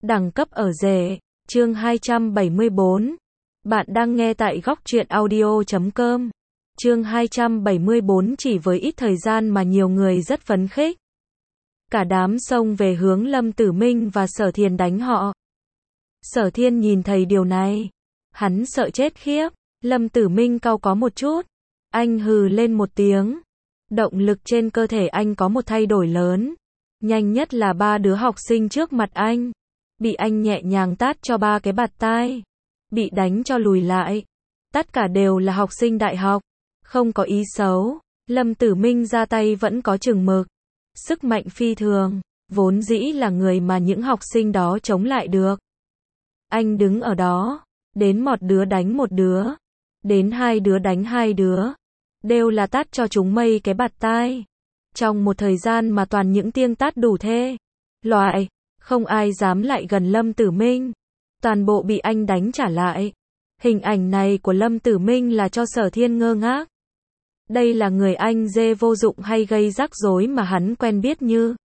Đẳng cấp ở rể, chương 274. Bạn đang nghe tại góc truyện audio.com. Chương 274 chỉ với ít thời gian mà nhiều người rất phấn khích. Cả đám xông về hướng Lâm Tử Minh và Sở Thiên đánh họ. Sở Thiên nhìn thấy điều này, hắn sợ chết khiếp. Lâm Tử Minh cau có một chút, anh hừ lên một tiếng. Động lực trên cơ thể anh có một thay đổi lớn. Nhanh nhất là 3 đứa học sinh trước mặt anh bị anh nhẹ nhàng tát cho 3 cái bạt tai, bị đánh cho lùi lại. Tất cả đều là học sinh đại học, không có ý xấu. Lâm Tử Minh ra tay vẫn có chừng mực, sức mạnh phi thường, vốn dĩ là người mà những học sinh đó chống lại được. Anh đứng ở đó, đến một đứa đánh một đứa, đến 2 đứa đánh 2 đứa, đều là tát cho chúng mây cái bạt tai. Trong một thời gian mà toàn những tiếng tát đủ thê loại, không ai dám lại gần Lâm Tử Minh, toàn bộ bị anh đánh trả lại. Hình ảnh này của Lâm Tử Minh là cho Sở Thiên ngơ ngác. Đây là người anh dê vô dụng hay gây rắc rối mà hắn quen biết như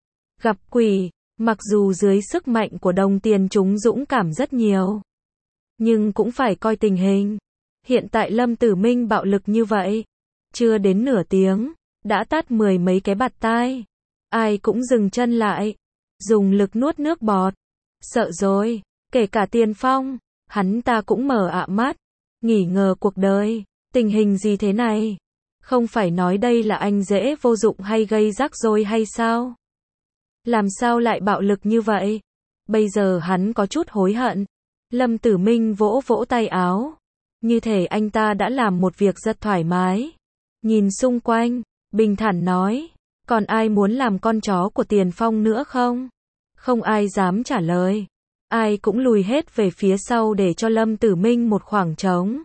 gặp quỷ. Mặc dù dưới sức mạnh của đồng tiền chúng dũng cảm rất nhiều, nhưng cũng phải coi tình hình. Hiện tại Lâm Tử Minh bạo lực như vậy, chưa đến nửa tiếng đã tát 10 mấy cái bạt tai. Ai cũng dừng chân lại, dùng lực nuốt nước bọt. Sợ rồi, kể cả Tiền Phong, hắn ta cũng mở mắt, nghỉ ngờ cuộc đời. Tình hình gì thế này? Không phải nói đây là anh dễ vô dụng hay gây rắc rối hay sao? Làm sao lại bạo lực như vậy? Bây giờ hắn có chút hối hận. Lâm Tử Minh vỗ vỗ tay áo, như thể anh ta đã làm một việc rất thoải mái. Nhìn xung quanh, bình thản nói, còn ai muốn làm con chó của Tiền Phong nữa không? Không ai dám trả lời. Ai cũng lùi hết về phía sau để cho Lâm Tử Minh một khoảng trống.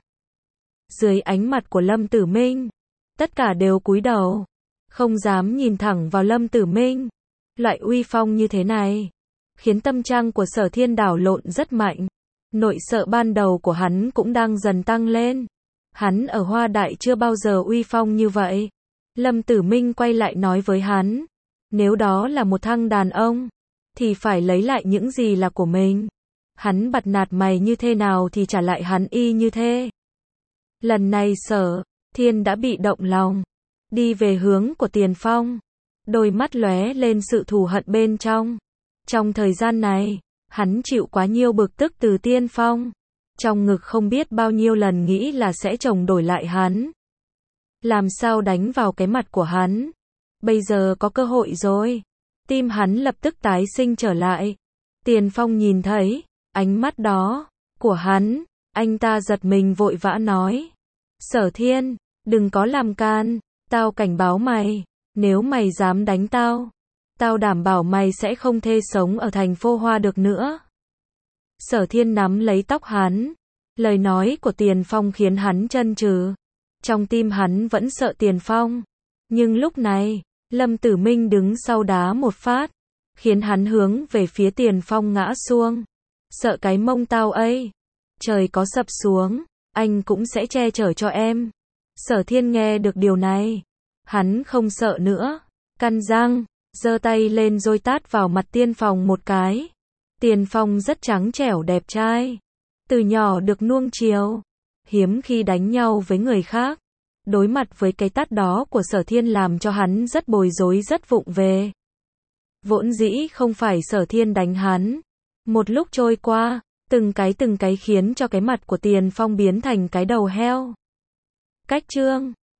Dưới ánh mặt của Lâm Tử Minh, tất cả đều cúi đầu, không dám nhìn thẳng vào Lâm Tử Minh. Loại uy phong như thế này khiến tâm trạng của Sở Thiên đảo lộn rất mạnh. Nỗi sợ ban đầu của hắn cũng đang dần tăng lên. Hắn ở Hoa Đại chưa bao giờ uy phong như vậy. Lâm Tử Minh quay lại nói với hắn, nếu đó là một thằng đàn ông thì phải lấy lại những gì là của mình. Hắn bật nạt mày như thế nào thì trả lại hắn y như thế. Lần này Sở Thiên đã bị động lòng, đi về hướng của Tiền Phong, đôi mắt lóe lên sự thù hận bên trong. Trong thời gian này, hắn chịu quá nhiều bực tức từ Tiền Phong, trong ngực không biết bao nhiêu lần nghĩ là sẽ chồng đổi lại hắn, làm sao đánh vào cái mặt của hắn. Bây giờ có cơ hội rồi, tim hắn lập tức tái sinh trở lại. Tiền Phong nhìn thấy ánh mắt đó của hắn, anh ta giật mình vội vã nói, Sở Thiên, đừng có làm can, tao cảnh báo mày, nếu mày dám đánh tao, tao đảm bảo mày sẽ không thể sống ở thành phố Hoa được nữa. Sở Thiên nắm lấy tóc hắn, lời nói của Tiền Phong khiến hắn chần chừ. Trong tim hắn vẫn sợ Tiền Phong, nhưng lúc này, Lâm Tử Minh đứng sau đá một phát, khiến hắn hướng về phía Tiền Phong ngã xuống. Sợ cái mông tao ấy, trời có sập xuống, anh cũng sẽ che chở cho em. Sở Thiên nghe được điều này, hắn không sợ nữa, căn răng, giơ tay lên rồi tát vào mặt Tiền Phong một cái. Tiền Phong rất trắng trẻo đẹp trai, từ nhỏ được nuông chiều, hiếm khi đánh nhau với người khác. Đối mặt với cái tát đó của Sở Thiên làm cho hắn rất bối rối rất vụng về. Vốn dĩ không phải Sở Thiên đánh hắn. Một lúc trôi qua, từng cái khiến cho cái mặt của Tiền Phong biến thành cái đầu heo. Cách chương